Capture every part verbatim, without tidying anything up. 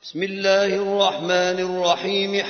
بسم الله الرحمن الرحيم.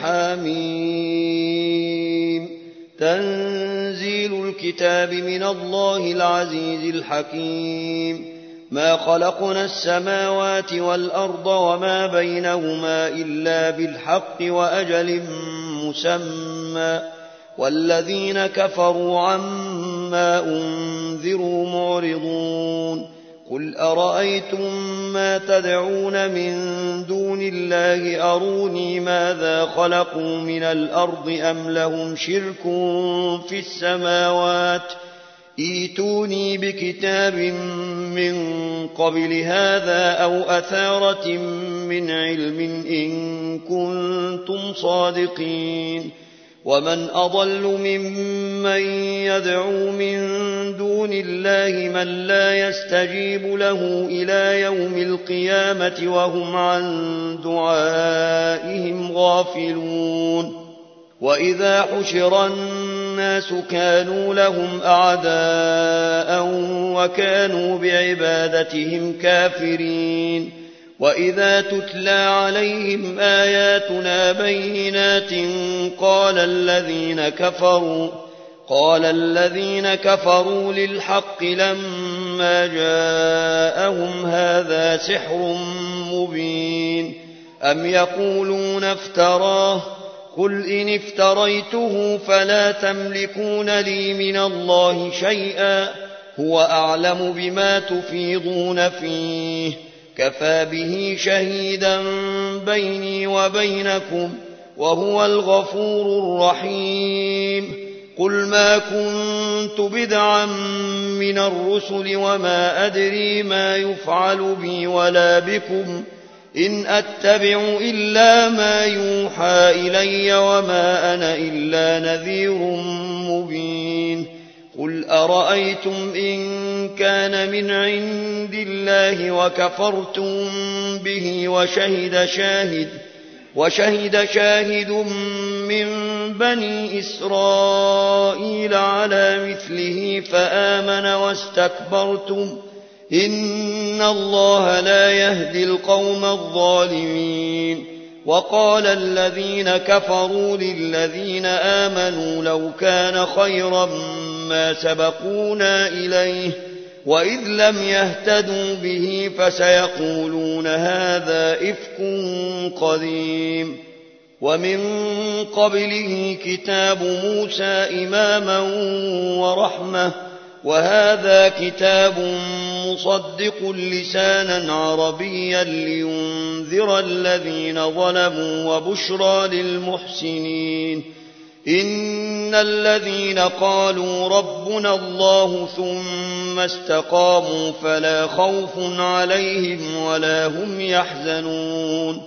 حميم. تنزيل الكتاب من الله العزيز الحكيم. ما خلقنا السماوات والأرض وما بينهما إلا بالحق وأجل مسمى، والذين كفروا عما أنذروا معرضون. قل أرأيتم ما تدعون من دون الله أروني ماذا خلقوا من الأرض أم لهم شرك في السماوات ائتوني بكتاب من قبل هذا أو أثارة من علم إن كنتم صادقين. ومن أضل ممن يدعو من دون الله من لا يستجيب له إلى يوم القيامة وهم عن دعائهم غافلون. وإذا حشر الناس كانوا لهم أعداء وكانوا بعبادتهم كافرين. وإذا تتلى عليهم آياتنا بينات قال الذين كفروا قال الذين كفروا للحق لما جاءهم هذا سحر مبين. أم يقولون افتراه قل إن افتريته فلا تملكون لي من الله شيئا هو أعلم بما تفيضون فيه كفى به شهيدا بيني وبينكم وهو الغفور الرحيم. قل ما كنت بدعا من الرسل وما أدري ما يفعل بي ولا بكم إن أتبع إلا ما يوحى إلي وما أنا إلا نذير مبين. قل أرأيتم إن كان من عند الله وكفرتم به وشهد شاهد وشهد شاهد من بني إسرائيل على مثله فآمن واستكبرتم إن الله لا يهدي القوم الظالمين. وقال الذين كفروا للذين آمنوا لو كان خيرا ما سبقونا إليه وإذ لم يهتدوا به فسيقولون هذا إفك قديم. ومن قبله كتاب موسى إماما ورحمة وهذا كتاب مصدق لسانا عربيا لينذر الذين ظلموا وبشرى للمحسنين. إن الذين قالوا ربنا الله ثم استقاموا فلا خوف عليهم ولا هم يحزنون.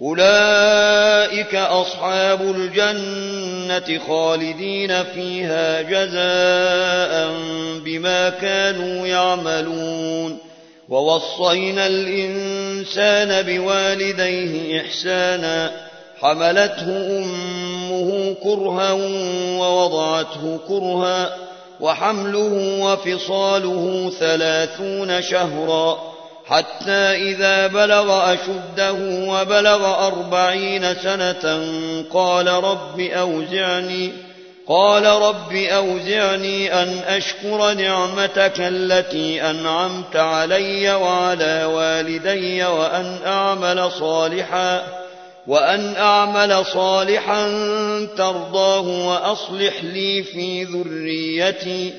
أولئك أصحاب الجنة خالدين فيها جزاء بما كانوا يعملون. ووصينا الإنسان بوالديه إحسانا حملته أمه كرها ووضعته كرها وحمله وفصاله ثلاثون شهرا حتى إذا بلغ أشده وبلغ أربعين سنة قال رب أوزعني قال رب أوزعني أن أشكر نعمتك التي أنعمت علي وعلى والدي وأن أعمل صالحا وأن أعمل صالحا ترضاه وأصلح لي في ذريتي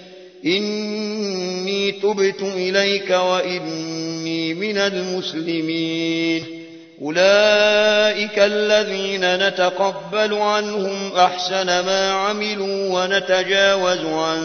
إني تبت إليك وإني من المسلمين. أولئك الذين نتقبل عنهم أحسن ما عملوا ونتجاوز عن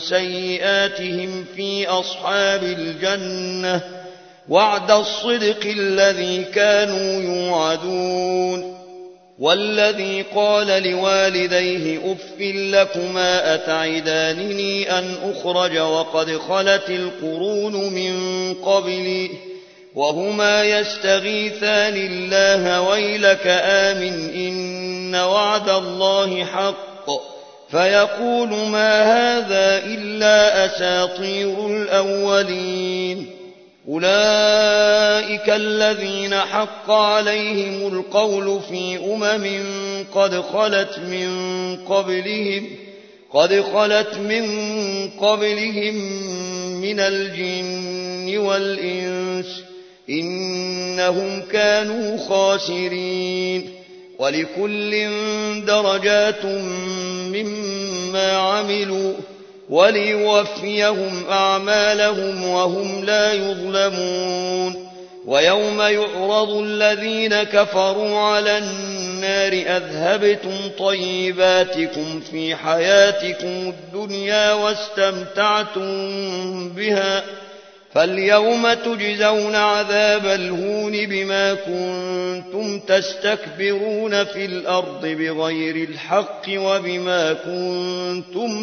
سيئاتهم في أصحاب الجنة وعد الصدق الذي كانوا يوعدون. والذي قال لوالديه أف لكما أتعدانني أن أخرج وقد خلت القرون من قبلي وهما يستغيثان الله ويلك آمن إن وعد الله حق فيقول ما هذا إلا أساطير الأولين. أولئك الذين حق عليهم القول في أمم قد خلت من قبلهم قد خلت من قبلهم من الجن والإنس إنهم كانوا خاسرين ولكل درجات مما عملوا وليوفيهم أعمالهم وهم لا يظلمون ويوم يعرض الذين كفروا على النار أذهبتم طيباتكم في حياتكم الدنيا واستمتعتم بها فاليوم تجزون عذاب الهون بما كنتم تستكبرون في الأرض بغير الحق وبما كنتم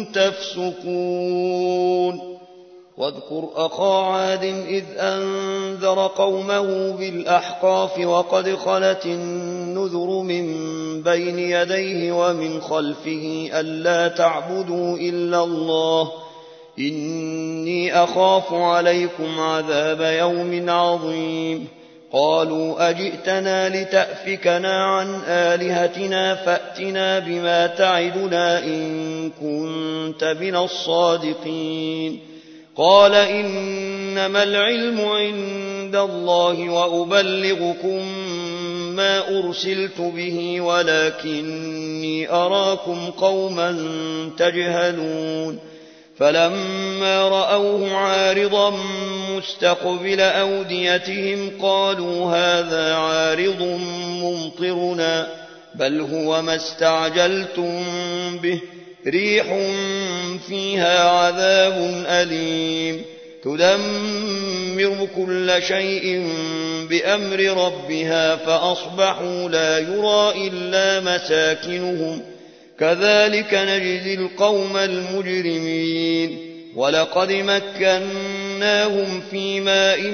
تفسقون واذكر أخا عاد إذ أنذر قومه بالأحقاف وقد خلت النذر من بين يديه ومن خلفه ألا تعبدوا إلا الله إني أخاف عليكم عذاب يوم عظيم قالوا أجئتنا لتأفكنا عن آلهتنا فأتنا بما تعدنا إن كنت من الصادقين قال إنما العلم عند الله وأبلغكم ما أرسلت به ولكني أراكم قوما تجهلون فلما رأوه عارضا مستقبل أوديتهم قالوا هذا عارض ممطرنا بل هو ما استعجلتم به ريح فيها عذاب أليم تدمر كل شيء بأمر ربها فأصبحوا لا يرى إلا مساكنهم كذلك نجزي القوم المجرمين ولقد مكناهم في ماء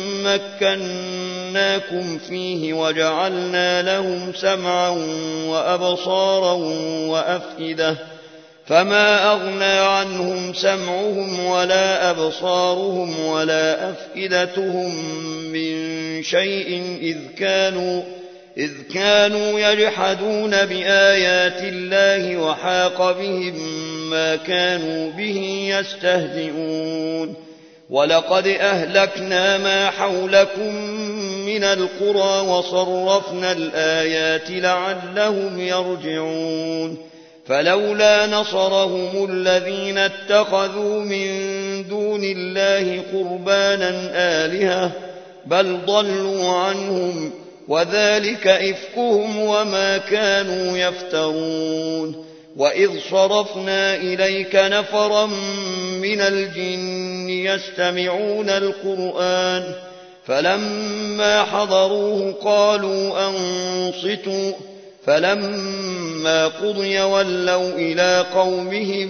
مكناكم فيه وجعلنا لهم سمعا وأبصارا وأفئدة فما أغنى عنهم سمعهم ولا أبصارهم ولا أفئدتهم من شيء إذ كانوا إذ كانوا يجحدون بآيات الله وحاق بهم ما كانوا به يستهزئون ولقد أهلكنا ما حولكم من القرى وصرفنا الآيات لعلهم يرجعون فلولا نصرهم الذين اتخذوا من دون الله قربانا آلهة بل ضلوا عنهم وذلك إفكهم وما كانوا يفترون وإذ صرفنا إليك نفرا من الجن يستمعون القرآن فلما حضروه قالوا أنصتوا فلما قضي ولوا إلى قومهم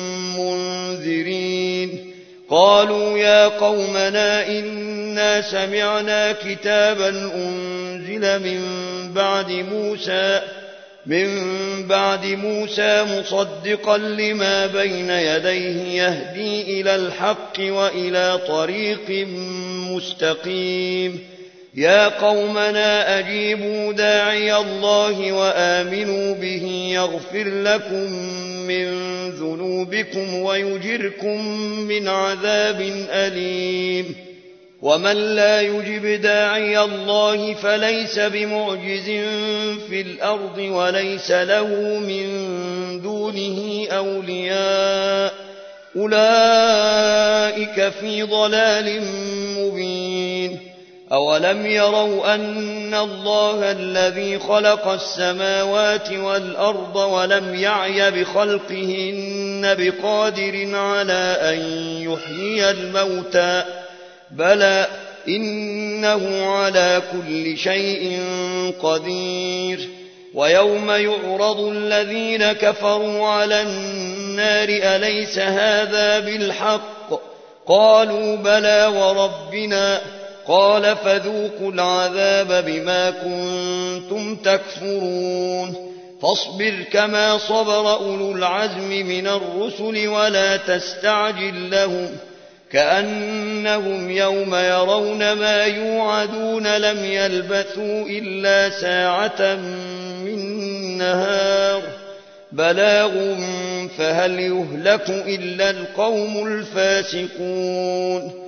منذرين قالوا يا قومنا إنا سمعنا كتابا أنزل من بعد موسى من بعد موسى مصدقا لما بين يديه يهدي إلى الحق وإلى طريق مستقيم يا قومنا أجيبوا داعي الله وآمنوا به يغفر لكم من ذنوبكم ويجركم من عذاب أليم ومن لا يجب داعي الله فليس بمعجز في الأرض وليس له من دونه أولياء أولئك في ضلال مبين أولم يروا أن الله الذي خلق السماوات والأرض ولم يعي بخلقهن بقادر على أن يحيي الموتى بلى إنه على كل شيء قدير ويوم يعرض الذين كفروا على النار أليس هذا بالحق قالوا بلى وربنا قال فذوقوا العذاب بما كنتم تكفرون فاصبر كما صبر أولو العزم من الرسل ولا تستعجل لهم كأنهم يوم يرون ما يوعدون لم يلبثوا إلا ساعة من نهار بلاغ فهل يهلك إلا القوم الفاسقون